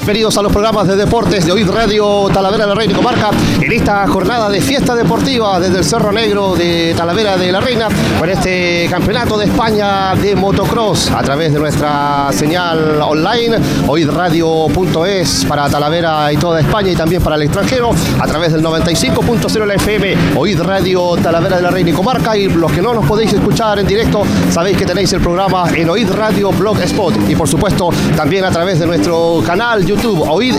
Bienvenidos a los programas de deportes de OID Radio Talavera de la Reina y Comarca en esta jornada de fiesta deportiva desde el Cerro Negro de Talavera de la Reina con este campeonato de España de motocross a través de nuestra señal online oidradio.es para Talavera y toda España y también para el extranjero a través del 95.0 la FM OID Radio Talavera de la Reina y Comarca. Y los que no nos podéis escuchar en directo, sabéis que tenéis el programa en OID Radio Blogspot y por supuesto también a través de nuestro canal YouTube OID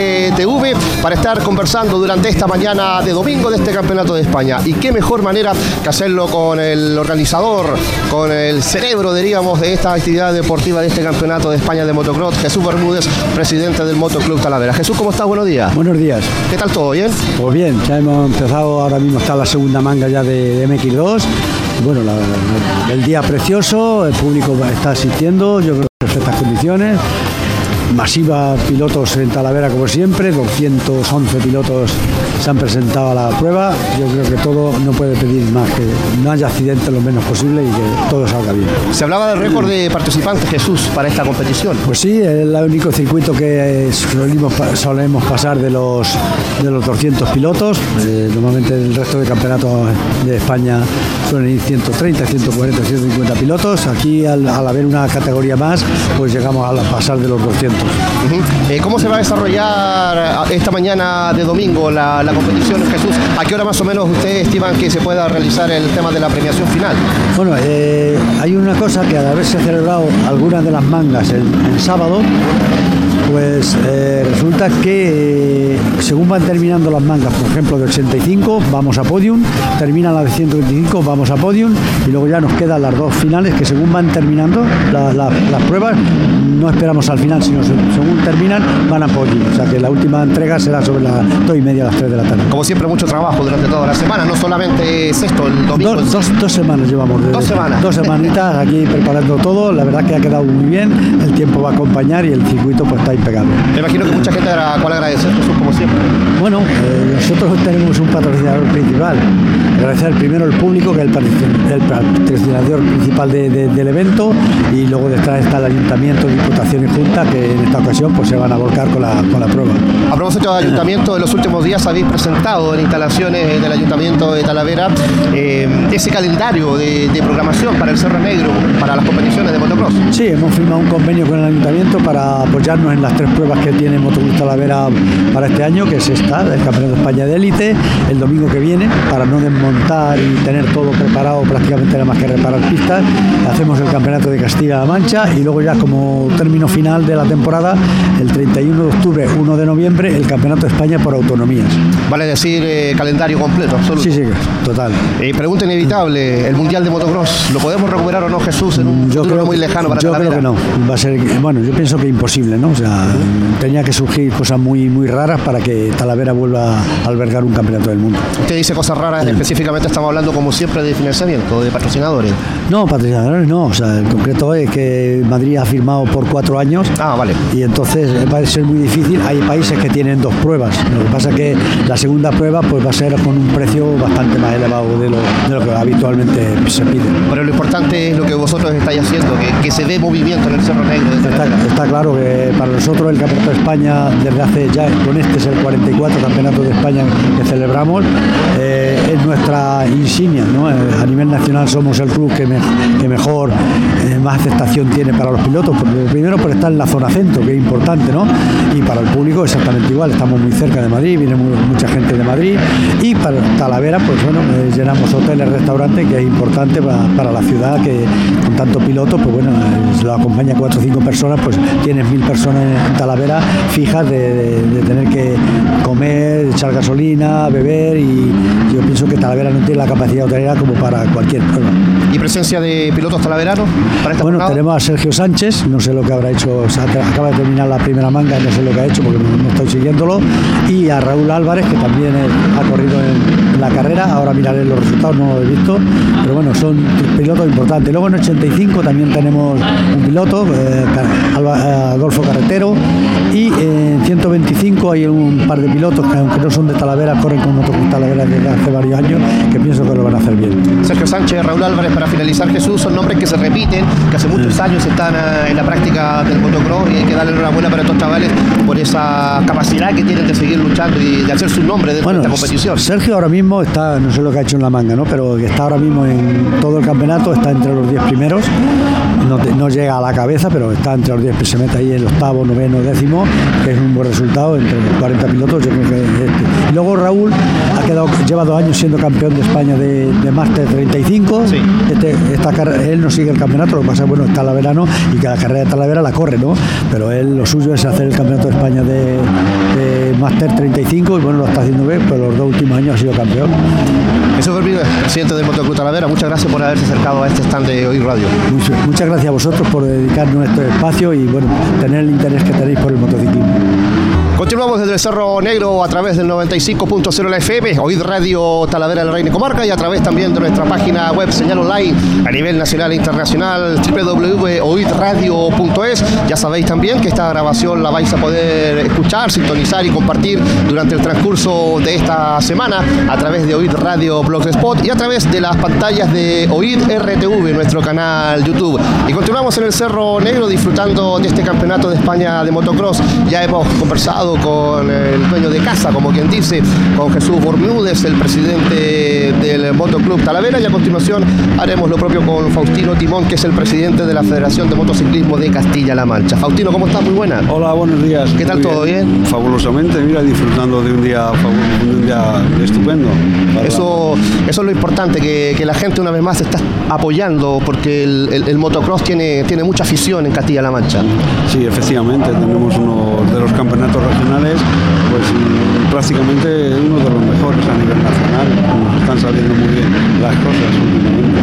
RTV para estar conversando durante esta mañana de domingo de este campeonato de España. Y qué mejor manera que hacerlo con el organizador, con el cerebro, diríamos, de esta actividad deportiva de este campeonato de España de motocross, Jesús Bermúdez, presidente del Motoclub Talavera. Jesús, ¿cómo estás? Buenos días. Buenos días. ¿Qué tal todo? ¿Bien? Pues bien, ya hemos empezado, ahora mismo está la segunda manga ya de MX2. Bueno, el día precioso, el público está asistiendo, yo creo que en perfectas condiciones. Masiva pilotos en Talavera como siempre, 211 pilotos se han presentado a la prueba. Yo creo que todo no puede pedir más, que no haya accidentes lo menos posible y que todo salga bien. Se hablaba del récord de participantes, Jesús, para esta competición. Pues sí, es el único circuito que solemos pasar de los 200 pilotos. Normalmente el resto de campeonatos de España suelen ir 130, 140, 150 pilotos. Aquí al haber una categoría más, pues llegamos a pasar de los 200. ¿Cómo se va a desarrollar esta mañana de domingo la competición, Jesús? ¿A qué hora más o menos ustedes estiman que se pueda realizar el tema de la premiación final? Bueno, hay una cosa que al haberse celebrado algunas de las mangas el sábado, pues resulta que según van terminando las mangas, por ejemplo de 85 vamos a podium, termina la de 125 vamos a podium y luego ya nos quedan las dos finales que según van terminando las pruebas, no esperamos al final, sino según terminan van a podium, o sea que la última entrega será sobre las 2:30 a las 3 de la tarde. Como siempre, mucho trabajo durante toda la semana, no solamente es esto, el domingo. Dos semanas llevamos. Dos semanitas aquí preparando todo, la verdad que ha quedado muy bien, el tiempo va a acompañar y el circuito pues está impecable. Me imagino que mucha gente a la cual agradecer, Jesús, como siempre. Bueno, nosotros tenemos un patrocinador principal. Agradecer primero al público, que es el patrocinador principal del evento, y luego detrás está el Ayuntamiento, Diputación y Junta, que en esta ocasión pues se van a volcar con la prueba. A propósito del Ayuntamiento, en los últimos días habéis presentado en instalaciones del Ayuntamiento de Talavera ese calendario de programación para el Cerro Negro, para las competiciones de motocross. Sí, hemos firmado un convenio con el Ayuntamiento para apoyarnos en las 3 pruebas que tiene Motoclub Talavera para este año, que es el Campeonato de España de Élite, el domingo que viene, para no desmontar y tener todo preparado, prácticamente nada más que reparar pistas. Hacemos el Campeonato de Castilla-La Mancha y luego ya como término final de la temporada, el 31 de octubre, 1 de noviembre, el Campeonato de España por autonomías. Vale decir calendario completo, absoluto. Sí, total. Pregunta inevitable, ¿el Mundial de Motocross lo podemos recuperar o no, Jesús, en un futuro muy lejano para Talavera? Yo creo que no, va a ser, bueno, yo pienso que imposible, ¿no? O sea, tenía que surgir cosas muy, muy raras para que Talavera vuelva a albergar un campeonato del mundo. Usted dice cosas raras, sí. Específicamente estamos hablando como siempre de financiamiento, de patrocinadores. No, patrocinadores no, o sea, en concreto es que Madrid ha firmado por 4 años. Ah, vale. Y entonces va a ser muy difícil. Hay países que tienen 2 pruebas. Lo que pasa es que la segunda prueba pues va a ser con un precio bastante más elevado de lo que habitualmente se pide. Pero lo importante es lo que vosotros estáis haciendo, que se dé movimiento en el Cerro Negro. Está claro que para nosotros el Campeonato de España, desde hace ya, con este es el 44 Campeonato de España que celebramos, es nuestra insignia, ¿no? A nivel nacional somos el club que mejor, más aceptación tiene para los pilotos, porque primero por estar en la zona centro, que es importante, ¿no? Y para el público exactamente igual, estamos muy cerca de Madrid, viene mucha gente de Madrid, y para Talavera, pues bueno, llenamos hoteles, restaurantes, que es importante para la ciudad, que con tanto piloto, pues bueno, lo acompaña 4 o 5 personas, pues tienes 1000 personas en Talavera fijas de tener que comer, echar gasolina, beber, y yo pienso que Talavera no tiene la capacidad hotelera como para cualquier prueba. ¿Y presencia de pilotos talaveranos para esta Bueno, jornada? tenemos a Sergio Sánchez, no sé lo que habrá hecho, o sea, acaba de terminar la primera manga, no sé lo que ha hecho porque no estoy siguiéndolo, y a Raúl Álvarez, que también ha corrido en la carrera, ahora miraré los resultados, no lo he visto, pero bueno, son pilotos importantes. Luego en 85 también tenemos un piloto, Adolfo Carretero, primero, y en 125 hay un par de pilotos que, aunque no son de Talavera, corren con Motoclub Talavera desde hace varios años, que pienso que lo van a hacer bien. Sergio Sánchez, Raúl Álvarez, para finalizar, Jesús, son nombres que se repiten, que hace muchos años están en la práctica del motocross, y hay que darle enhorabuena para estos chavales por esa capacidad que tienen de seguir luchando y de hacer su nombre dentro de esta competición. Sergio ahora mismo está, no sé lo que ha hecho en la manga, ¿no?, pero que está ahora mismo en todo el campeonato, está entre los 10 primeros, no llega a la cabeza, pero está entre los 10, se mete ahí el octavo, noveno, décimo, que es un buen resultado entre 40 pilotos, yo creo que Y luego Raúl lleva 2 años siendo campeón de España de Máster 35. Sí. Él no sigue el campeonato, lo que pasa es que está la verano y que la carrera de Talavera la corre, ¿no? Pero él, lo suyo es hacer el campeonato de España de Máster 35, y bueno, lo está haciendo bien, pero los 2 últimos años ha sido campeón. Jesús Bermúdez, presidente del Motoclub Talavera, muchas gracias por haberse acercado a este stand de OID Radio. Muchas gracias a vosotros por dedicarnos a este espacio y bueno, tener el interés que tenéis por el motociclismo. Continuamos desde el Cerro Negro a través del 95.0 la FM, OID Radio Talavera de la Reina y Comarca, y a través también de nuestra página web, señal online a nivel nacional e internacional, www.oidradio.es. Ya sabéis también que esta grabación la vais a poder escuchar, sintonizar y compartir durante el transcurso de esta semana a través de OID Radio Blogspot y a través de las pantallas de OID RTV, nuestro canal YouTube. Y continuamos en el Cerro Negro disfrutando de este campeonato de España de motocross. Ya hemos conversado con el dueño de casa, como quien dice, con Jesús Bermúdez, el presidente del Motoclub Talavera, y a continuación haremos lo propio con Faustino Timón, que es el presidente de la Federación de Motociclismo de Castilla-La Mancha. Faustino, ¿cómo estás? Muy buena. Hola, buenos días. ¿Qué tal? ¿Todo bien? Fabulosamente, mira, disfrutando de un día estupendo. Eso es lo importante, que la gente una vez más está apoyando, porque el motocross tiene mucha afición en Castilla-La Mancha. Sí, efectivamente, tenemos uno de los campeonatos regionales, pues prácticamente uno de los mejores a nivel nacional. Nos están saliendo muy bien las cosas últimamente.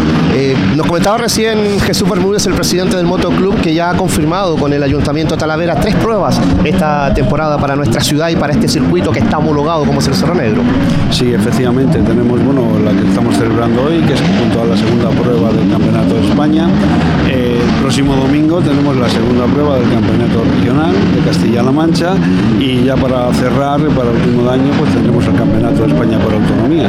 Nos comentaba recién Jesús Bermúdez, el presidente del Motoclub, que ya ha confirmado con el Ayuntamiento de Talavera 3 pruebas esta temporada para nuestra ciudad y para este circuito que está homologado como es el Cerro Negro. Sí, efectivamente, tenemos la que estamos celebrando hoy, que es junto a la segunda prueba del Campeonato de España. El próximo domingo tenemos la segunda prueba del Campeonato Regional de Castilla-La Mancha, y ya para cerrar, para el último año, pues tendremos el Campeonato de España por autonomías.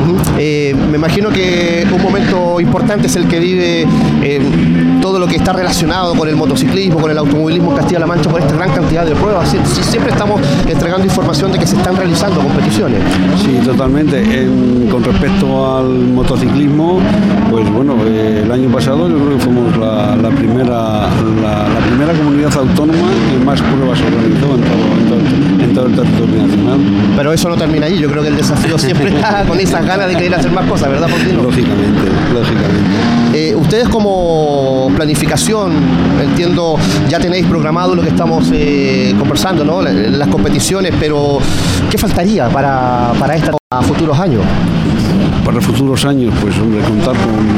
Me imagino que un momento importante es el que vive todo lo que está relacionado con el motociclismo, con el automovilismo en Castilla-La Mancha, por esta gran cantidad de pruebas. Siempre estamos entregando información de que se están realizando competiciones. Sí, totalmente. Con respecto al motociclismo, pues bueno, el año pasado yo creo que fuimos la primera comunidad autónoma que más pruebas organizó en todo el territorio nacional. Pero eso no termina allí, yo creo que el desafío siempre está con esas ganas de querer hacer más cosas, ¿verdad, Faustino? Lógicamente. Ustedes como planificación, entiendo, ya tenéis programado lo que estamos conversando, ¿no? Las competiciones, pero ¿qué faltaría para a futuros años? Para futuros años, pues hombre, contar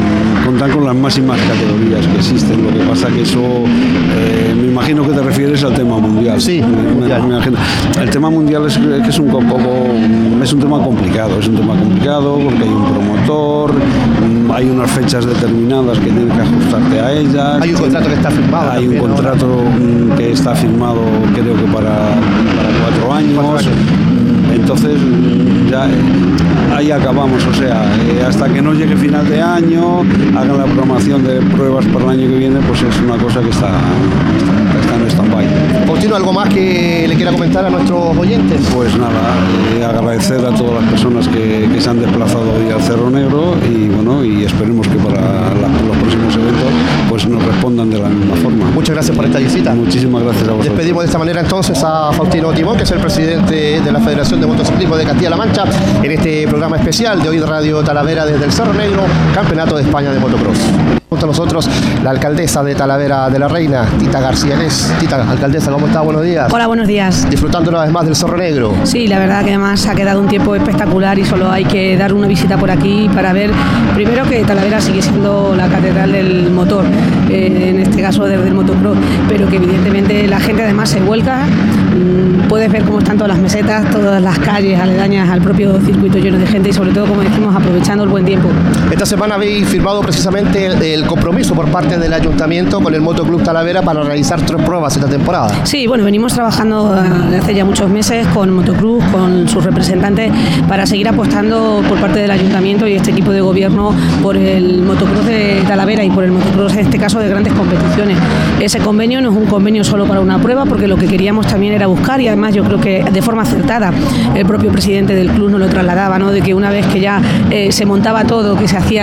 con las máximas categorías que existen. Lo que pasa que eso, me imagino que te refieres al tema mundial. Sí, mundial. El tema mundial es un tema complicado. Es un tema complicado porque hay un promotor, hay unas fechas determinadas que tienes que ajustarte a ellas. Hay un contrato que está firmado. Hay un contrato que está firmado, creo que para 4 años. Entonces ya ahí acabamos, o sea, hasta que no llegue final de año, hagan la programación de pruebas para el año que viene, pues es una cosa que está en stand-by. Faustino, ¿algo más que le quiera comentar a nuestros oyentes? Pues nada, agradecer a todas las personas que se han desplazado hoy al Cerro Negro, y bueno, y esperemos que para los próximos eventos pues nos respondan de la misma forma. Muchas gracias por esta visita. Muchísimas gracias a vosotros. Despedimos de esta manera entonces a Faustino Timón, que es el presidente de la Federación de Motociclismo de Castilla-La Mancha, en este programa especial de OID Radio Talavera desde el Cerro Negro, Campeonato de España de Motocross. Junto a nosotros la alcaldesa de Talavera de la Reina, Tita García Lés. Tita, alcaldesa, ¿cómo está? Buenos días. Hola, buenos días. Disfrutando una vez más del Cerro Negro. Sí, la verdad que además ha quedado un tiempo espectacular y solo hay que dar una visita por aquí para ver, primero, que Talavera sigue siendo la catedral del motor, en este caso del motocross, pero que evidentemente la gente además se vuelca puedes ver cómo están todas las mesetas, todas las calles aledañas al propio circuito lleno de gente y sobre todo, como decimos, aprovechando el buen tiempo. Esta semana habéis firmado precisamente el compromiso por parte del Ayuntamiento con el Motoclub Talavera para realizar 3 pruebas esta temporada. Sí, bueno, venimos trabajando hace ya muchos meses con Motoclub, con sus representantes, para seguir apostando por parte del Ayuntamiento y este equipo de gobierno por el motocross de Talavera y por el motocross, en este caso, de grandes competiciones. Ese convenio no es un convenio solo para una prueba, porque lo que queríamos también era buscar, y además yo creo que de forma acertada el propio presidente del club nos lo trasladaba, ¿no? De que una vez que ya se montaba todo, que se hacía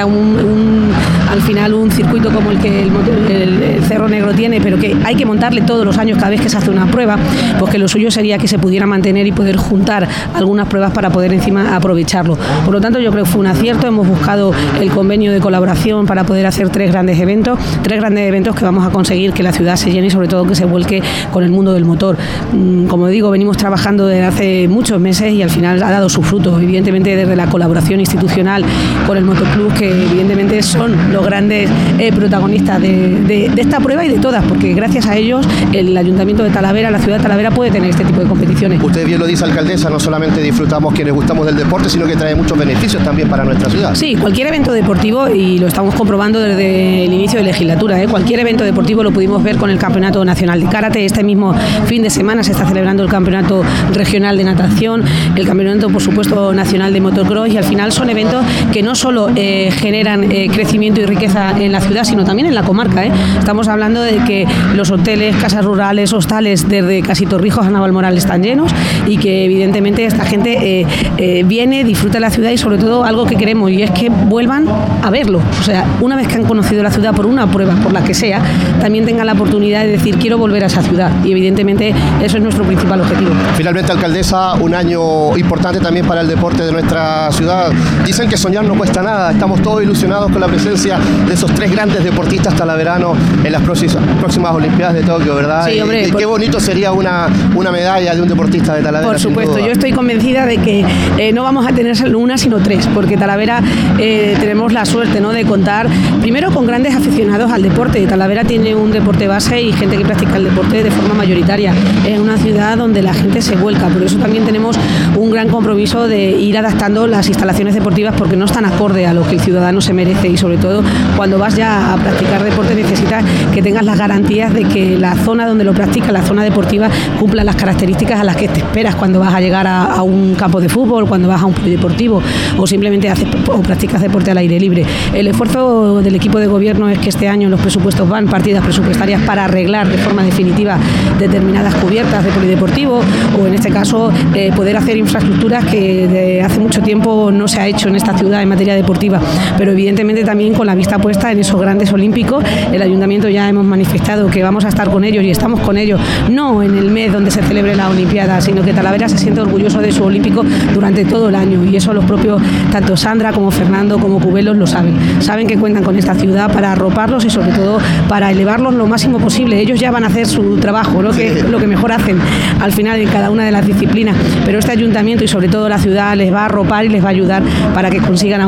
al final un circuito como el que el Cerro Negro tiene, pero que hay que montarle todos los años cada vez que se hace una prueba, pues que lo suyo sería que se pudiera mantener y poder juntar algunas pruebas para poder encima aprovecharlo. Por lo tanto, yo creo que fue un acierto. Hemos buscado el convenio de colaboración para poder hacer 3 grandes eventos que vamos a conseguir que la ciudad se llene y sobre todo que se vuelque con el mundo del motor. Como digo, venimos trabajando desde hace muchos meses y al final ha dado sus frutos, evidentemente desde la colaboración institucional con el Motoclub, que evidentemente son los grandes protagonistas de esta prueba y de todas, porque gracias a ellos el Ayuntamiento de Talavera, la ciudad de Talavera, puede tener este tipo de competiciones. Usted bien lo dice, alcaldesa, no solamente disfrutamos quienes gustamos del deporte, sino que trae muchos beneficios también para nuestra ciudad. Sí, cualquier evento deportivo, y lo estamos comprobando desde el inicio de legislatura, cualquier evento deportivo lo pudimos ver con el Campeonato Nacional de Karate. Este mismo fin de semana se está celebrando el Campeonato Regional de Natación, el Campeonato, por supuesto, Nacional de Motocross, y al final son eventos que no solo generan crecimiento y riqueza en la ciudad, sino también en la comarca. Estamos hablando de que los hoteles, casas rurales, hostales, desde casi Torrijos a Navalmoral están llenos, y que evidentemente esta gente viene, disfruta de la ciudad y sobre todo algo que queremos, y es que vuelvan a verlo. O sea, una vez que han conocido la ciudad por una prueba, por la que sea, también tengan la oportunidad de decir quiero volver a esa ciudad, y evidentemente eso es nuestro principal objetivo. Finalmente, alcaldesa, un año importante también para el deporte de nuestra ciudad. Dicen que soñar no cuesta nada, estamos todos ilusionados con la presencia de esos 3 grandes deportistas talaveranos en las próximas Olimpiadas de Tokio, ¿verdad? Sí, hombre, qué bonito sería una medalla de un deportista de Talavera. Por supuesto, yo estoy convencida de que no vamos a tener solo una, sino 3, porque Talavera tenemos la suerte, ¿no?, de contar primero con grandes aficionados al deporte. Talavera tiene un deporte base y gente que practica el deporte de forma mayoritaria. Es una ciudad donde la gente se vuelca, por eso también tenemos un gran compromiso de ir adaptando las instalaciones deportivas, porque no están acorde a lo que el ciudadano se merece, y sobre todo cuando vas ya a practicar deporte necesitas que tengas las garantías de que la zona donde lo practicas, la zona deportiva, cumpla las características a las que te esperas cuando vas a llegar a un campo de fútbol, cuando vas a un polideportivo o simplemente haces o practicas deporte al aire libre. El esfuerzo del equipo de gobierno es que este año los presupuestos van partidas presupuestarias para arreglar de forma definitiva determinadas cubiertas de polideportivo, o en este caso poder hacer infraestructuras que de hace mucho tiempo no se ha hecho en esta ciudad en materia deportiva, pero evidentemente también con la vista puesta en esos grandes olímpicos. El Ayuntamiento ya hemos manifestado que vamos a estar con ellos y estamos con ellos, no en el mes donde se celebre la Olimpiada, sino que Talavera se siente orgulloso de su olímpico durante todo el año, y eso los propios, tanto Sandra como Fernando como Cubelos, lo saben que cuentan con esta ciudad para arroparlos y sobre todo para elevarlos lo máximo posible. Ellos ya van a hacer su trabajo, lo que mejor hacen al final en cada una de las disciplinas, pero este Ayuntamiento y sobre todo la ciudad les va a arropar y les va a ayudar para que consigan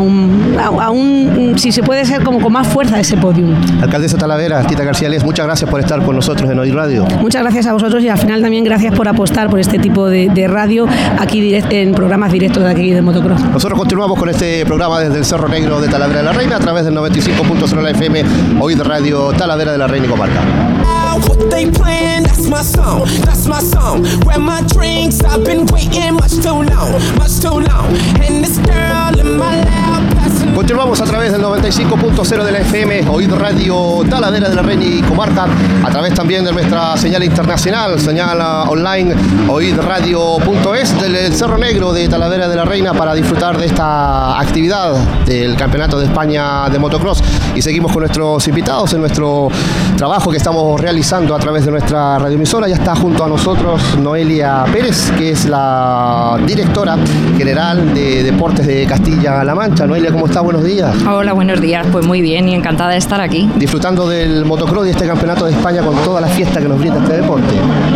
aún si se puede ser como con más fuerza ese podium. Alcaldesa Talavera, Tita García Les, muchas gracias por estar con nosotros en Hoy Radio. Muchas gracias a vosotros, y al final también gracias por apostar por este tipo de radio aquí en programas directos de aquí de Motocross. Nosotros continuamos con este programa desde el Cerro Negro de Talavera de la Reina a través del 95.0 de la FM, Hoy Radio Talavera de la Reina y Comarca. What they playing, that's my song. Where my drinks, I've been waiting much too long. And this girl in my lap. Continuamos a través del 95.0 de la FM, Oíd Radio Talavera de la Reina y Comarca, a través también de nuestra señal internacional, señal online oidradio.es del Cerro Negro de Talavera de la Reina, para disfrutar de esta actividad del Campeonato de España de Motocross. Y seguimos con nuestros invitados en nuestro trabajo que estamos realizando a través de nuestra radioemisora. Ya está junto a nosotros Noelia Pérez, que es la directora general de Deportes de Castilla-La Mancha. Noelia, ¿cómo está? Buenos días. Hola, buenos días. Pues muy bien y encantada de estar aquí. Disfrutando del motocross y este Campeonato de España con toda la fiesta que nos brinda este deporte.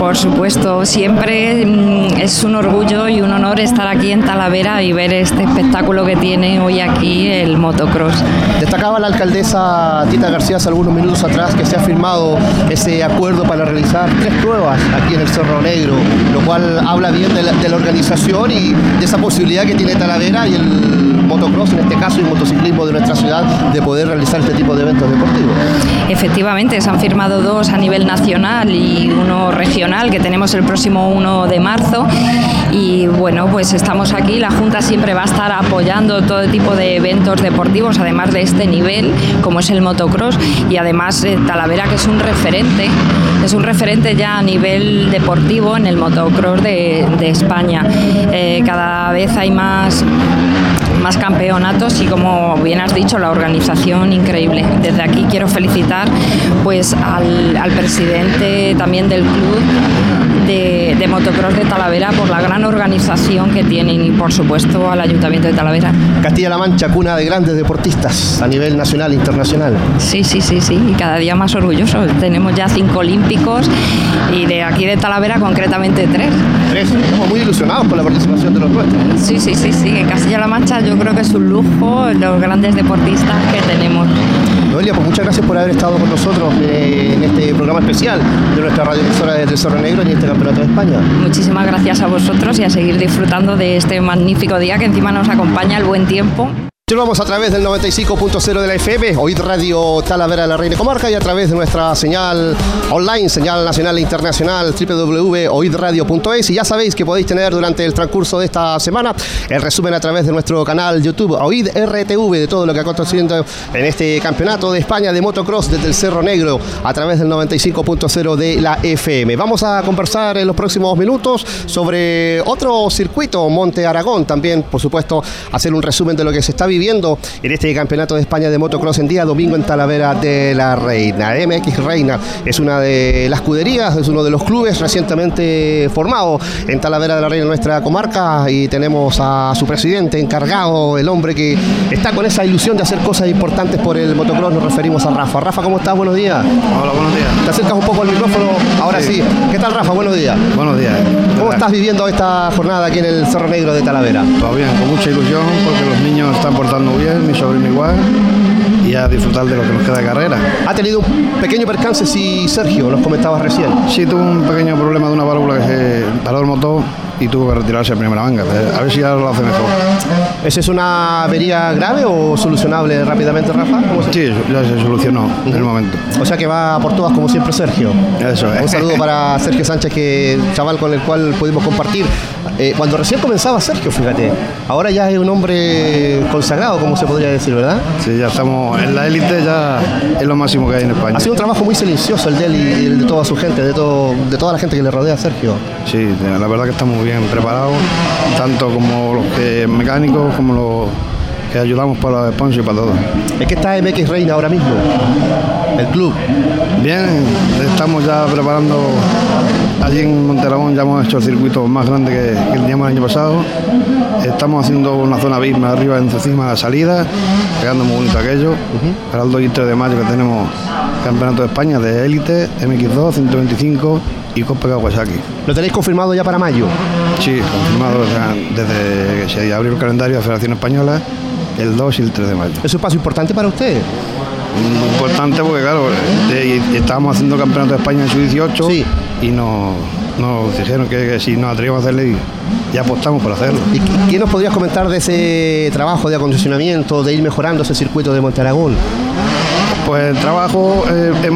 Por supuesto, siempre es un orgullo y un honor estar aquí en Talavera y ver este espectáculo que tiene hoy aquí el motocross. Destacaba la alcaldesa Tita García hace algunos minutos atrás que se ha firmado ese acuerdo para realizar 3 pruebas aquí en el Cerro Negro, lo cual habla bien de la organización y de esa posibilidad que tiene Talavera y el motocross, en este caso, y el motociclismo de nuestra ciudad, de poder realizar este tipo de eventos deportivos. Efectivamente, se han firmado 2 a nivel nacional y uno regional, que tenemos el próximo 1 de marzo. Y bueno, pues estamos aquí, la Junta siempre va a estar apoyando todo tipo de eventos deportivos, además de este nivel, como es el motocross, y además Talavera, que es un referente ya a nivel deportivo en el motocross de España. Cada vez hay más campeonatos y, como bien has dicho, la organización increíble. Desde aquí quiero felicitar pues al presidente también del club de motocross de Talavera por la gran organización que tienen y, por supuesto, al Ayuntamiento de Talavera. Castilla-La Mancha, cuna de grandes deportistas a nivel nacional e internacional. Sí, y cada día más orgullosos. Tenemos ya 5 olímpicos y de aquí de Talavera concretamente 3. Estamos muy ilusionados con la participación de los nuestros. Sí. En Castilla-La Mancha yo creo que es un lujo los grandes deportistas que tenemos. Noelia, pues muchas gracias por haber estado con nosotros en este programa especial de nuestra radioemisora desde el Cerro Negro y este Campeonato de España. Muchísimas gracias a vosotros y a seguir disfrutando de este magnífico día que encima nos acompaña el buen tiempo. Vamos a través del 95.0 de la FM, Oíd Radio Talavera de la Reina Comarca, y a través de nuestra señal online, señal nacional e internacional, www.oidradio.es. Y ya sabéis que podéis tener durante el transcurso de esta semana el resumen a través de nuestro canal YouTube, Oíd RTV, de todo lo que ha acontecido en este Campeonato de España de motocross desde el Cerro Negro a través del 95.0 de la FM. Vamos a conversar en los próximos minutos sobre otro circuito, Monte Aragón. También, por supuesto, hacer un resumen de lo que se está viviendo en este Campeonato de España de motocross en día domingo en Talavera de la Reina. MX Reina es una de las escuderías, es uno de los clubes recientemente formado en Talavera de la Reina, nuestra comarca, y tenemos a su presidente encargado, el hombre que está con esa ilusión de hacer cosas importantes por el motocross. Nos referimos a Rafa. Rafa, ¿cómo estás? Buenos días. Hola, buenos días. Te acercas un poco al micrófono, ahora sí. ¿Qué tal, Rafa? Buenos días. Buenos días. ¿Cómo estás viviendo esta jornada aquí en el Cerro Negro de Talavera? Todo bien, con mucha ilusión, porque los niños están portando bien, mi sobrino igual, y a disfrutar de lo que nos queda de carrera. ¿Ha tenido un pequeño percance, sí, Sergio? Nos comentabas recién. Sí, tuvo un pequeño problema de una válvula que se paró el motor y tuvo que retirarse en primera manga. A ver si ahora lo hace mejor. ¿Esa es una avería grave o solucionable rápidamente, Rafa? Sí, ya se solucionó en el momento. O sea que va por todas, como siempre, Sergio. Eso es. Un saludo para Sergio Sánchez, que chaval con el cual pudimos compartir. Cuando recién comenzaba Sergio, fíjate, ahora ya es un hombre consagrado, como se podría decir, ¿verdad? Sí, ya estamos en la élite, ya es lo máximo que hay en España. Ha sido un trabajo muy silencioso el de él y el de toda su gente, de toda la gente que le rodea a Sergio. Sí, la verdad que estamos muy bien preparados, tanto como los que mecánicos como los que ayudamos para los sponsors y para todo. ¿Es que está MX Reina ahora mismo? El club. Bien, estamos ya preparando. Allí en Monte Aragón ya hemos hecho el circuito más grande que teníamos el año pasado. Estamos haciendo una zona abisma arriba, encima de la salida, quedando muy bonito aquello. Para el 2 y 3 de mayo que tenemos Campeonato de España de élite, MX2, 125 y Copa Kawasaki. ¿Lo tenéis confirmado ya para mayo? Sí, confirmado, o sea, desde que se abrió el calendario de la Federación Española, el 2 y el 3 de mayo. ¿Es un paso importante para usted? Muy importante porque, claro, estábamos haciendo Campeonato de España en su 18 sí. Y nos dijeron que si nos atrevíamos a hacerle, y apostamos por hacerlo. ¿Y qué nos podrías comentar de ese trabajo de acondicionamiento, de ir mejorando ese circuito de Monte Aragón? Pues el trabajo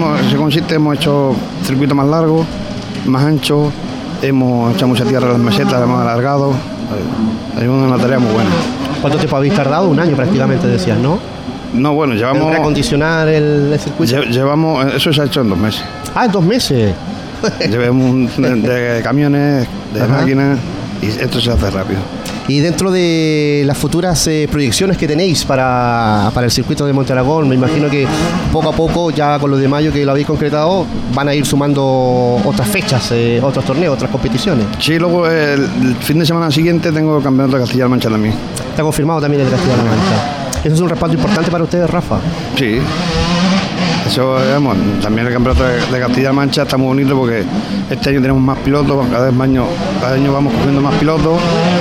hemos hecho circuito más largo, más ancho, hemos echado mucha tierra a las mesetas, hemos alargado. Hay una tarea muy buena. ¿Cuánto tiempo habéis tardado? Un año prácticamente, decías, ¿no? No, bueno, llevamos... ¿Reacondicionar el circuito? Llevamos... Eso se ha hecho en 2 meses. Ah, en 2 meses. Llevamos de camiones, de máquinas, y esto se hace rápido. Y dentro de las futuras proyecciones que tenéis para el circuito de Monte Aragón, me imagino que poco a poco, ya con lo de mayo que lo habéis concretado, van a ir sumando otras fechas, otros torneos, otras competiciones. Sí, luego el fin de semana siguiente tengo el Campeonato de Castilla-La Mancha también. ¿Está confirmado también el de Castilla-La Mancha? ¿Eso es un respaldo importante para ustedes, Rafa? Sí. Eso, vamos, también el campeonato de Castilla-La Mancha está muy bonito porque este año tenemos más pilotos, cada año vamos cogiendo más pilotos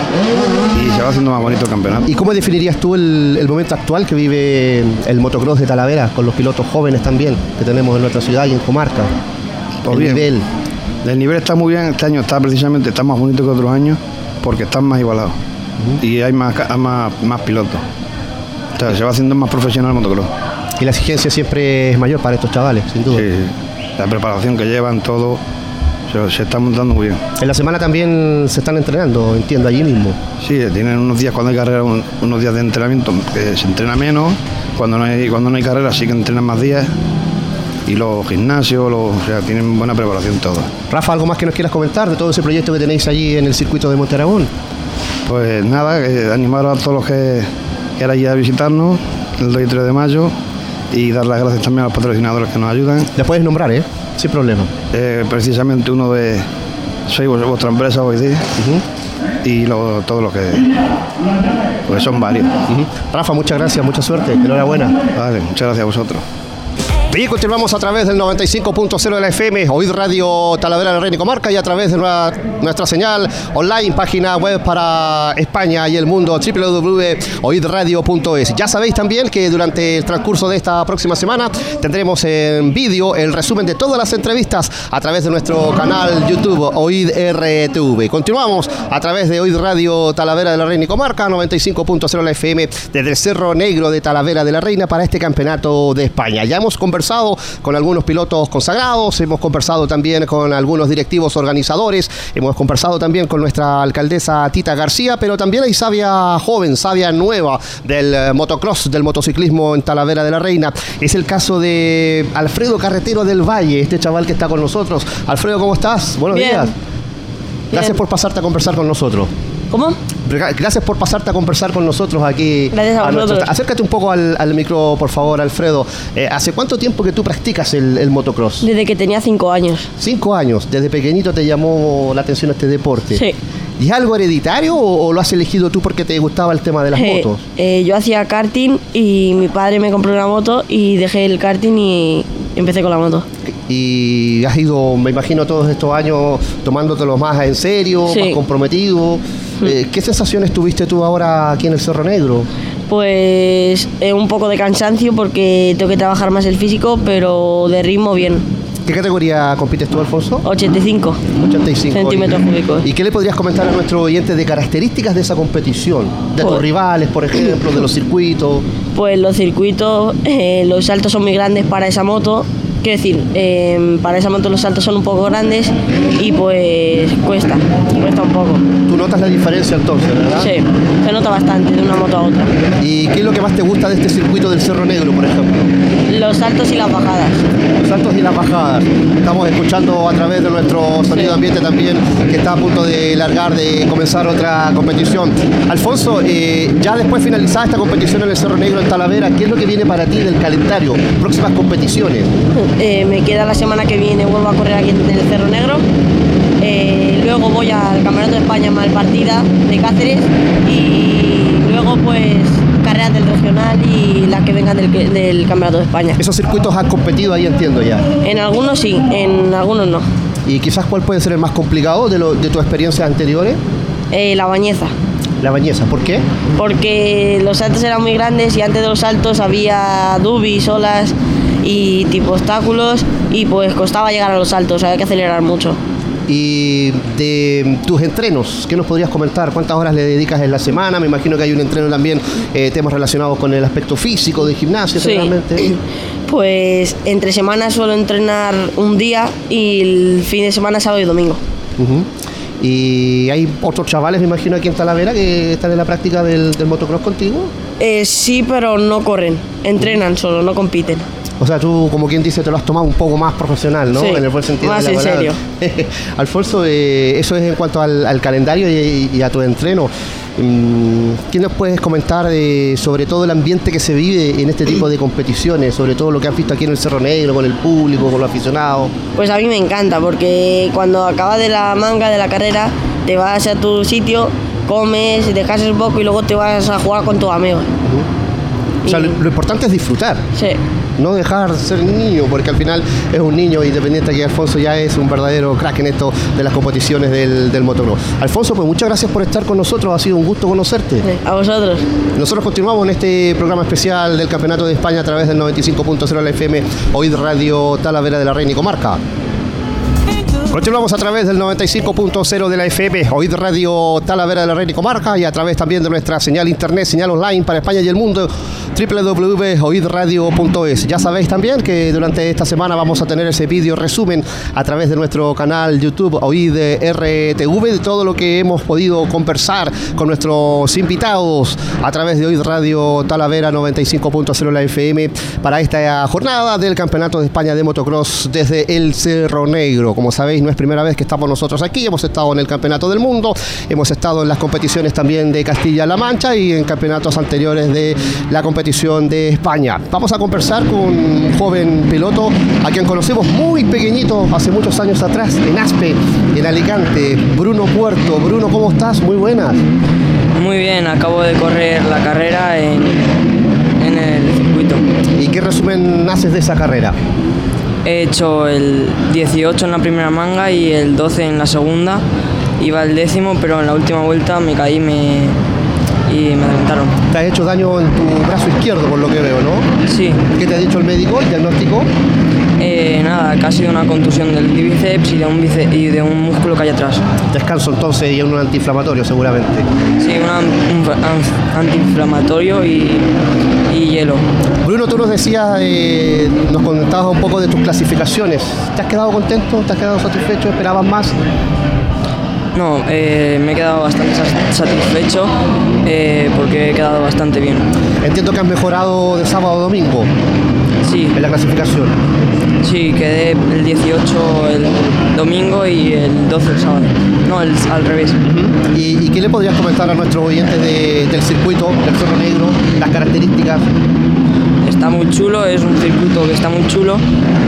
y se va haciendo más bonito el campeonato. ¿Y cómo definirías tú el momento actual que vive el motocross de Talavera, con los pilotos jóvenes también que tenemos en nuestra ciudad y en comarca? Pues bien, nivel. El nivel está muy bien, este año está más bonito que otros años porque están más igualados y hay más pilotos. Entonces se va haciendo más profesional el motocross. Y la exigencia siempre es mayor para estos chavales, sin duda. Sí, la preparación que llevan, todo, se está montando muy bien. En la semana también se están entrenando, entiendo, allí mismo. Sí, tienen unos días cuando hay carrera, unos días de entrenamiento que se entrena menos, cuando no hay carrera sí que entrenan más días. Y los gimnasios, tienen buena preparación todos. Rafa, ¿algo más que nos quieras comentar de todo ese proyecto que tenéis allí en el circuito de Monteragón? Pues nada, animar a todos los que quieran ir a visitarnos el 2 y 3 de mayo y dar las gracias también a los patrocinadores que nos ayudan. Les puedes nombrar, sin problema. Precisamente uno de soy vuestra empresa hoy día y todos los que pues son varios. Rafa, muchas gracias, mucha suerte, enhorabuena. Vale, muchas gracias a vosotros. Y continuamos a través del 95.0 de la FM, Oíd Radio Talavera de la Reina y Comarca, y a través de nuestra señal online, página web para España y el mundo, www.oidradio.es. Ya sabéis también que durante el transcurso de esta próxima semana tendremos en vídeo el resumen de todas las entrevistas a través de nuestro canal YouTube Oíd RTV. Continuamos a través de Oíd Radio Talavera de la Reina y Comarca, 95.0 de la FM, desde el Cerro Negro de Talavera de la Reina para este campeonato de España. Ya hemos conversado con algunos pilotos consagrados, hemos conversado también con algunos directivos organizadores, hemos conversado también con nuestra alcaldesa Tita García, pero también hay savia joven, savia nueva del motocross, del motociclismo en Talavera de la Reina. Es el caso de Alfredo Carretero del Valle, este chaval que está con nosotros. Alfredo, ¿cómo estás? Buenos días. Gracias por pasarte a conversar con nosotros. ¿Cómo? Gracias por pasarte a conversar con nosotros aquí. Gracias a vosotros. Acércate un poco al micro, por favor, Alfredo. ¿Hace cuánto tiempo que tú practicas el motocross? Desde que tenía 5 años. 5 años. ¿Desde pequeñito te llamó la atención este deporte? Sí. ¿Y es algo hereditario o lo has elegido tú porque te gustaba el tema de las motos? Yo hacía karting y mi padre me compró una moto y dejé el karting y empecé con la moto. Y has ido, me imagino, todos estos años tomándotelo más en serio, más comprometido. ¿Qué sensaciones tuviste tú ahora aquí en el Cerro Negro? Pues un poco de cansancio porque tengo que trabajar más el físico, pero de ritmo bien. ¿Qué categoría compites tú, Alfonso? 85 centímetros cúbicos. ¿Y qué le podrías comentar a nuestros oyentes de características de esa competición? De tus rivales, por ejemplo, de los circuitos. Pues los circuitos, los saltos son muy grandes para esa moto. Quiero decir, para esa moto los saltos son un poco grandes y pues cuesta un poco. ¿Tú notas la diferencia entonces, verdad? Sí, se nota bastante de una moto a otra. ¿Y qué es lo que más te gusta de este circuito del Cerro Negro, por ejemplo? Los saltos y las bajadas. Los saltos y las bajadas. Estamos escuchando a través de nuestro sonido ambiente también que está a punto de comenzar otra competición. Alfonso, ya después finalizada esta competición en el Cerro Negro en Talavera, ¿qué es lo que viene para ti del calendario? Próximas competiciones. Me queda la semana que viene, vuelvo a correr aquí en el Cerro Negro. Luego voy al Campeonato de España Malpartida de Cáceres y luego pues carreras del regional y las que vengan del Campeonato de España. ¿Esos circuitos has competido ahí, entiendo ya? En algunos sí, en algunos no. ¿Y quizás cuál puede ser el más complicado de tus experiencias anteriores? La Bañeza. La Bañeza, ¿por qué? Porque los saltos eran muy grandes y antes de los saltos había dubis, olas y tipo obstáculos y pues costaba llegar a los saltos, había que acelerar mucho. Y de tus entrenos, ¿qué nos podrías comentar? ¿Cuántas horas le dedicas en la semana? Me imagino que hay un entreno también, temas relacionados con el aspecto físico de gimnasia, sí. Seguramente. Pues entre semanas suelo entrenar un día y el fin de semana sábado y domingo. ¿Y hay otros chavales, me imagino, aquí en Talavera que están en la práctica del motocross contigo? Sí, pero no corren, entrenan solo, no compiten. O sea, tú, como quien dice, te lo has tomado un poco más profesional, ¿no? Sí, en el buen sentido más de la en serio. Alfonso, eso es en cuanto al calendario y a tu entreno. ¿Qué nos puedes comentar sobre todo el ambiente que se vive en este tipo de competiciones? Sobre todo lo que has visto aquí en el Cerro Negro, con el público, con los aficionados. Pues a mí me encanta, porque cuando acabas de la manga de la carrera, te vas a tu sitio, comes, descansas un poco y luego te vas a jugar con tus amigos. O sea, lo importante es disfrutar. Sí. no dejar ser niño, porque al final es un niño independiente, que Alfonso ya es un verdadero crack en esto de las competiciones del motocross. Alfonso, pues muchas gracias por estar con nosotros, ha sido un gusto conocerte. A vosotros. Nosotros continuamos en este programa especial del Campeonato de España a través del 95.0 de la FM, OID Radio Talavera de la Reina y Comarca. Continuamos a través del 95.0 de la FM, OID Radio Talavera de la Reina y Comarca, y a través también de nuestra señal internet, señal online para España y el mundo, www.oidradio.es. Ya sabéis también que durante esta semana vamos a tener ese vídeo resumen a través de nuestro canal YouTube OID RTV de todo lo que hemos podido conversar con nuestros invitados a través de OID Radio Talavera 95.0 de la FM para esta jornada del Campeonato de España de Motocross desde el Cerro Negro. Como sabéis, no es primera vez que estamos nosotros aquí, hemos estado en el Campeonato del Mundo, hemos estado en las competiciones también de Castilla-La Mancha y en campeonatos anteriores de la competición de España. Vamos a conversar con un joven piloto a quien conocemos muy pequeñito hace muchos años atrás, en Aspe, en Alicante, Bruno Puerto. Bruno, ¿cómo estás? Muy buenas. Muy bien, acabo de correr la carrera en el circuito. ¿Y qué resumen haces de esa carrera? He hecho el 18 en la primera manga y el 12 en la segunda. Iba el 10º, pero en la última vuelta me caí y me adelantaron. Te has hecho daño en tu brazo izquierdo, por lo que veo, ¿no? Sí. ¿Qué te ha dicho el médico, el diagnóstico? Nada, casi una contusión del bíceps y de un músculo que hay atrás. Descanso entonces y un antiinflamatorio seguramente. Sí, un antiinflamatorio y hielo. Bruno, tú nos decías, nos contabas un poco de tus clasificaciones. ¿Te has quedado contento? ¿Te has quedado satisfecho? ¿Esperabas más? No, me he quedado bastante satisfecho porque he quedado bastante bien. Entiendo que has mejorado de sábado a domingo. Sí. En la clasificación. Sí, quedé el 18 el domingo y el 12 el sábado. No, al revés. Uh-huh. ¿Y qué le podrías comentar a nuestros oyentes del circuito, del Cerro Negro, las características? Está muy chulo, es un circuito que está muy chulo,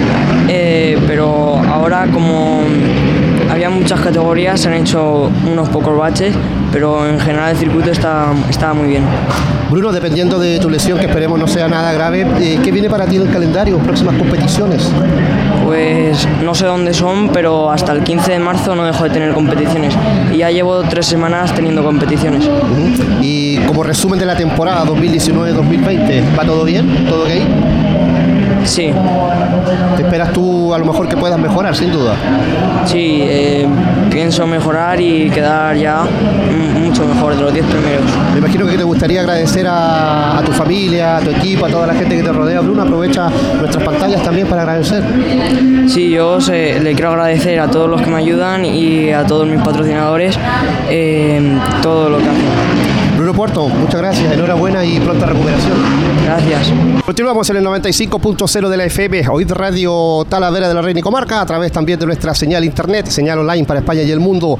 pero ahora como había muchas categorías, se han hecho unos pocos baches, pero en general el circuito está muy bien. Bruno, dependiendo de tu lesión, que esperemos no sea nada grave, ¿qué viene para ti en el calendario? ¿Próximas competiciones? Pues no sé dónde son, pero hasta el 15 de marzo no dejo de tener competiciones. Y ya llevo 3 semanas teniendo competiciones. Uh-huh. Y como resumen de la temporada 2019-2020, ¿va todo bien? ¿Todo ok? Sí. ¿Te esperas tú a lo mejor que puedas mejorar, sin duda? Sí, pienso mejorar y quedar ya mucho mejor de los 10 primeros. Me imagino que te gustaría agradecer a tu familia, a tu equipo, a toda la gente que te rodea. Bruno, aprovecha nuestras pantallas también para agradecer. Sí, yo le quiero agradecer a todos los que me ayudan y a todos mis patrocinadores todo lo que hacen. Bruno Puerto, muchas gracias, enhorabuena y pronta recuperación. Gracias. Continuamos en el 95.0 de la FM, OID Radio Talavera de la Reina y Comarca, a través también de nuestra señal internet, señal online para España y el mundo,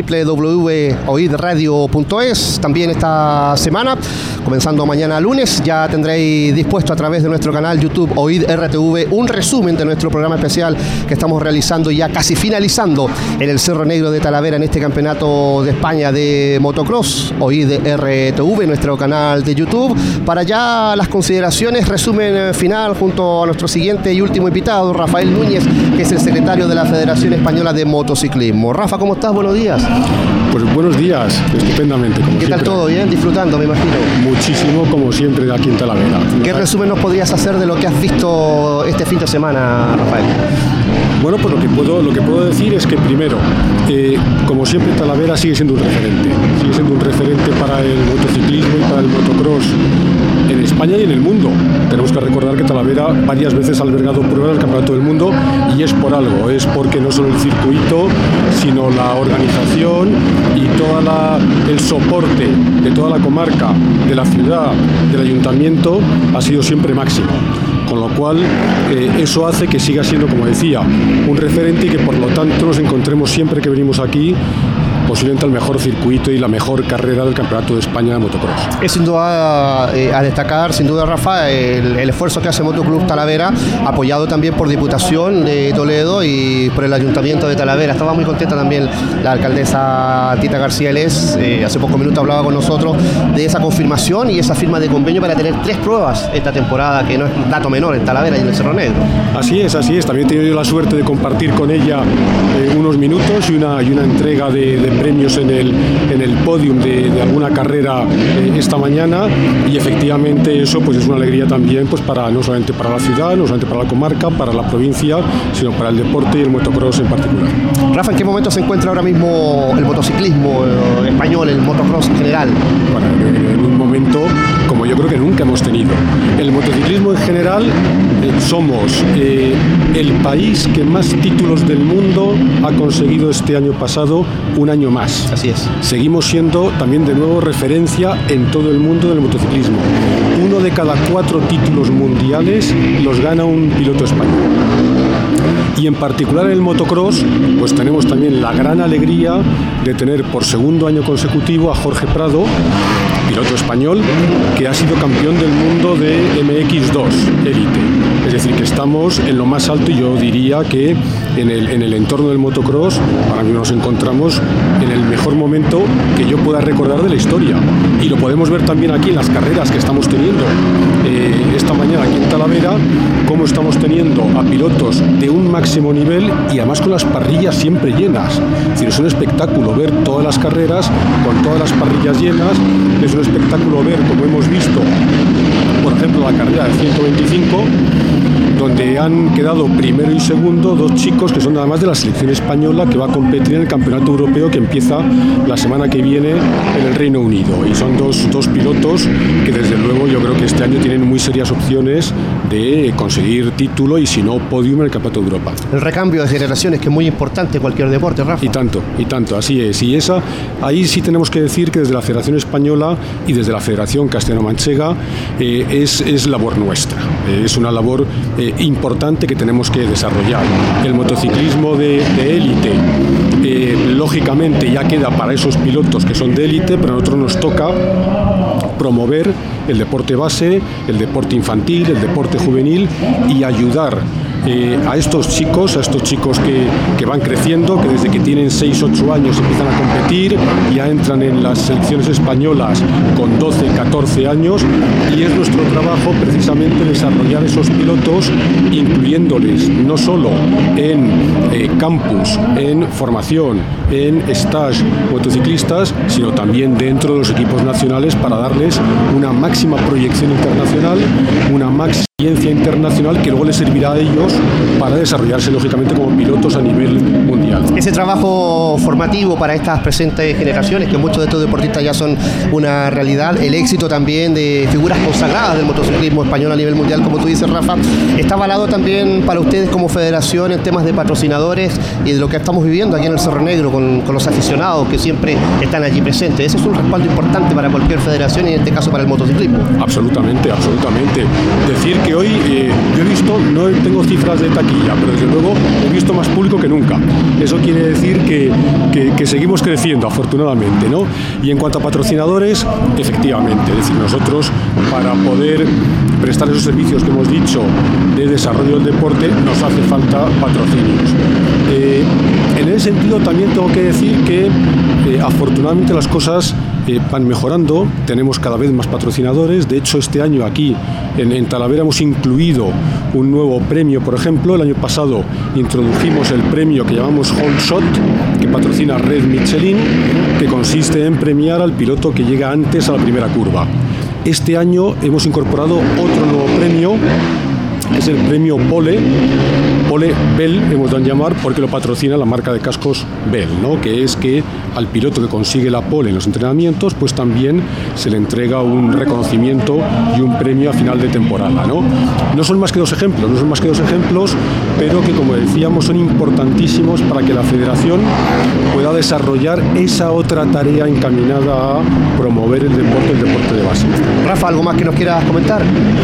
www.oidradio.es. También esta semana, comenzando mañana lunes, ya tendréis dispuesto a través de nuestro canal YouTube OID RTV un resumen de nuestro programa especial que estamos realizando y ya casi finalizando en el Cerro Negro de Talavera en este campeonato de España de motocross, OID RTV, nuestro canal de YouTube, para ya las consideraciones, resumen final junto a nuestro siguiente y último invitado, Rafael Núñez, que es el secretario de la Federación Española de Motociclismo. Rafa, ¿cómo estás? Buenos días. Pues buenos días, estupendamente, como ¿Qué siempre. tal todo? ¿Bien? ¿Disfrutando, me imagino? Muchísimo, como siempre, aquí en Talavera. ¿Qué resumen nos podrías hacer de lo que has visto este fin de semana, Rafael? Bueno, pues lo que puedo decir es que primero, como siempre, Talavera sigue siendo un referente para el motociclismo y para el motocross en España y en el mundo. Tenemos que recordar que Talavera varias veces ha albergado pruebas del Campeonato del Mundo y es por algo, es porque no solo el circuito, sino la organización y todo el soporte de toda la comarca, de la ciudad, del ayuntamiento, ha sido siempre máximo. Con lo cual, eso hace que siga siendo, como decía, un referente y que por lo tanto nos encontremos siempre que venimos aquí posiblemente el mejor circuito y la mejor carrera del Campeonato de España de motocross. Es sin duda a destacar, sin duda, Rafa, el esfuerzo que hace Motoclub Talavera, apoyado también por Diputación de Toledo y por el Ayuntamiento de Talavera. Estaba muy contenta también la alcaldesa Tita García Les, hace pocos minutos hablaba con nosotros de esa confirmación y esa firma de convenio para tener 3 pruebas esta temporada, que no es un dato menor en Talavera y en el Cerro Negro. Así es. También he tenido yo la suerte de compartir con ella unos minutos y una entrega de premios en el podium de alguna carrera esta mañana, y efectivamente eso pues es una alegría también pues no solamente para la ciudad, no solamente para la comarca, para la provincia, sino para el deporte y el motocross en particular. Rafa, ¿en qué momento se encuentra ahora mismo el motociclismo español, el motocross en general? Bueno, en un momento como yo creo que nunca hemos tenido. El motociclismo en general somos el país que más títulos del mundo ha conseguido este año pasado, un año más. Así es. Seguimos siendo también de nuevo referencia en todo el mundo del motociclismo. 1 de cada 4 títulos mundiales los gana un piloto español. Y en particular en el motocross, pues tenemos también la gran alegría de tener por segundo año consecutivo a Jorge Prado, piloto español, que ha sido campeón del mundo de MX2 Elite. Es decir, que estamos en lo más alto, y yo diría que en el entorno del motocross ahora mismo nos encontramos en el mejor momento que yo pueda recordar de la historia. Y lo podemos ver también aquí en las carreras que estamos teniendo esta mañana aquí en Talavera, cómo estamos teniendo a pilotos de un máximo nivel y además con las parrillas siempre llenas. Es decir, es un espectáculo ver todas las carreras con todas las parrillas llenas. Es un espectáculo ver, como hemos visto, por ejemplo, la carrera de 125, donde han quedado primero y segundo 2 chicos que son nada más de la selección española, que va a competir en el Campeonato Europeo que empieza la semana que viene en el Reino Unido. Y son dos pilotos que desde luego yo creo que este año tienen muy serias opciones de conseguir título y si no podium en el Campeonato de Europa. El recambio de generaciones, que es muy importante en cualquier deporte, Rafa. Y tanto, así es. Y ahí sí tenemos que decir que desde la Federación Española y desde la Federación Castellano-Manchega es labor nuestra. Es una labor importante que tenemos que desarrollar. El motociclismo de élite, lógicamente ya queda para esos pilotos que son de élite, pero a nosotros nos toca promover el deporte base, el deporte infantil, el deporte juvenil y ayudar a estos chicos que van creciendo, que desde que tienen 6-8 años empiezan a competir, ya entran en las selecciones españolas con 12, 14 años, y es nuestro trabajo precisamente desarrollar esos pilotos, incluyéndoles no solo en campus, en formación, en stage motociclistas, sino también dentro de los equipos nacionales para darles una máxima proyección internacional, una máxima experiencia internacional que luego les servirá a ellos para desarrollarse lógicamente como pilotos a nivel mundial. Ese trabajo formativo para estas presentes generaciones, que muchos de estos deportistas ya son una realidad, el éxito también de figuras consagradas del motociclismo español a nivel mundial, como tú dices, Rafa, está avalado también para ustedes como federación en temas de patrocinadores y de lo que estamos viviendo aquí en el Cerro Negro con los aficionados que siempre están allí presentes. Ese es un respaldo importante para cualquier federación y en este caso para el motociclismo. Absolutamente. Decir que hoy yo he visto, no tengo cifras de taquilla, pero desde luego he visto más público que nunca. Eso quiere decir que seguimos creciendo, afortunadamente, ¿no? Y en cuanto a patrocinadores, efectivamente, es decir, nosotros para poder prestar esos servicios que hemos dicho de desarrollo del deporte nos hace falta patrocinios. En ese sentido también tengo que decir que afortunadamente las cosas van mejorando, tenemos cada vez más patrocinadores. De hecho, este año aquí en Talavera hemos incluido un nuevo premio. Por ejemplo, el año pasado introdujimos el premio que llamamos Home Shot, que patrocina Red Michelin, que consiste en premiar al piloto que llega antes a la primera curva. Este año hemos incorporado otro nuevo premio, que es el premio Pole Bell, hemos de llamar, porque lo patrocina la marca de cascos Bell, ¿no? Que es que al piloto que consigue la pole en los entrenamientos, pues también se le entrega un reconocimiento y un premio a final de temporada, ¿no? No son más que dos ejemplos, pero que, como decíamos, son importantísimos para que la federación pueda desarrollar esa otra tarea encaminada a promover el deporte de base. Rafa, ¿algo más que nos quieras comentar?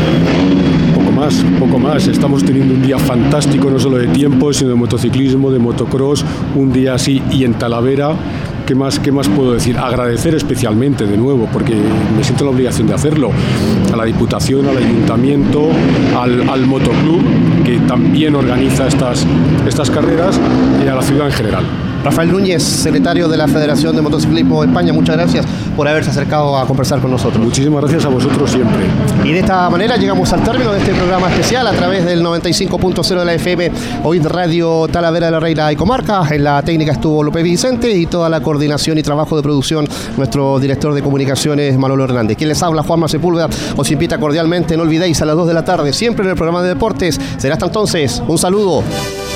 Poco más. Estamos teniendo un día fantástico, no solo de tiempo, sino de motociclismo, de motocross, un día así, y en Talavera ¿qué más puedo decir? Agradecer especialmente de nuevo, porque me siento la obligación de hacerlo, a la Diputación, al Ayuntamiento, al Motoclub, que también organiza estas carreras, y a la ciudad en general. Rafael Núñez, secretario de la Federación de Motociclismo de España, muchas gracias por haberse acercado a conversar con nosotros. Muchísimas gracias a vosotros siempre. Y de esta manera llegamos al término de este programa especial a través del 95.0 de la FM, OID Radio Talavera de la Reina y Comarca. En la técnica estuvo López Vicente y toda la coordinación y trabajo de producción nuestro director de comunicaciones, Manolo Hernández. Quien les habla, Juanma Sepúlveda, os invita cordialmente, no olvidéis, a las 2 de la tarde, siempre en el programa de deportes. Será hasta entonces, un saludo.